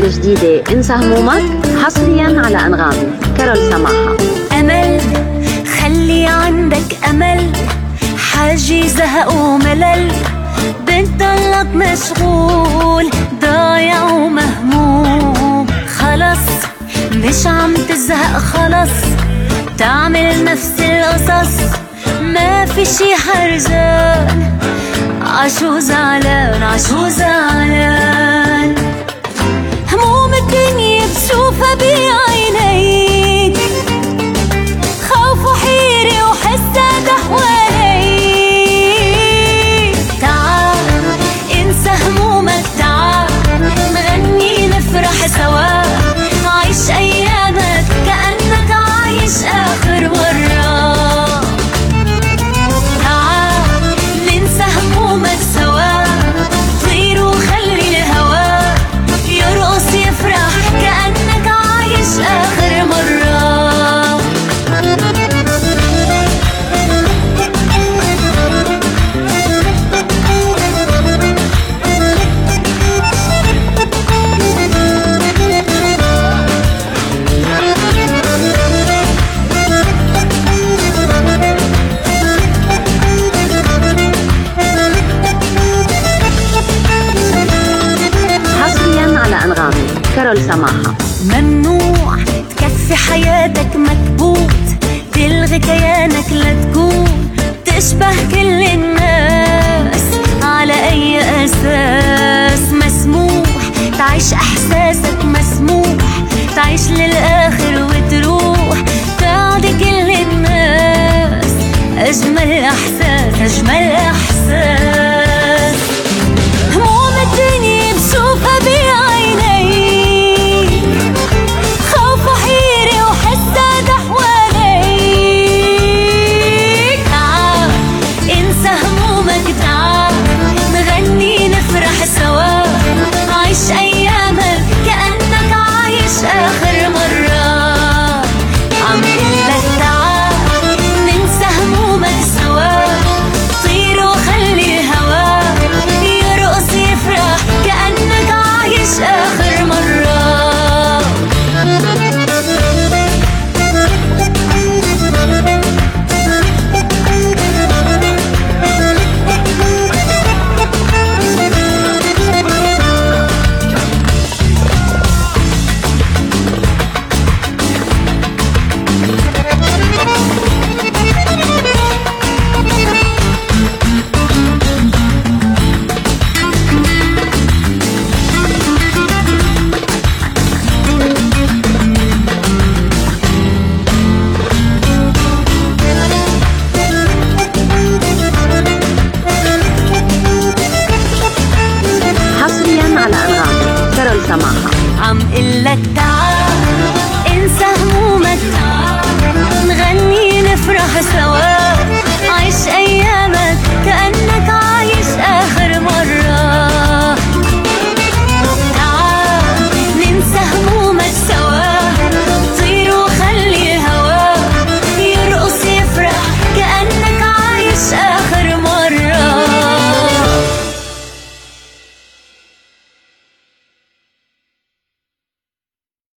الجديدة انسى همومك حصريا على أنغامي. كارول سماحة. أمل، خلي عندك أمل، حاجي زهق وملل، بتضلك مشغول ضايع ومهموم. خلص مش عم تزهق، خلص تعمل نفس القصص، ما في شي حرجان، عشو زعلان عشو زعلان. هموم الدنيا بشوفها بعينيك، خوف وحيرة وحسها حواليك. تعال انسى همومك، تعال نغني نفرح سوا، عيش ايامك كأنك عايش اخر مرة. تعال ننسى همومك سوا، طير وخلي الهوا يرقص يفرح كأنك عايش اخر مرة. كارول سماحة. ممنوع تكفي حياتك مكبوت، تلغي كيانك لتكون تشبه كل الناس. على أي أساس مسموح تعيش أحساسك، مسموح تعيش للآخر وتروح تعدي كل الناس. أجمل إحساس أجمل إحساس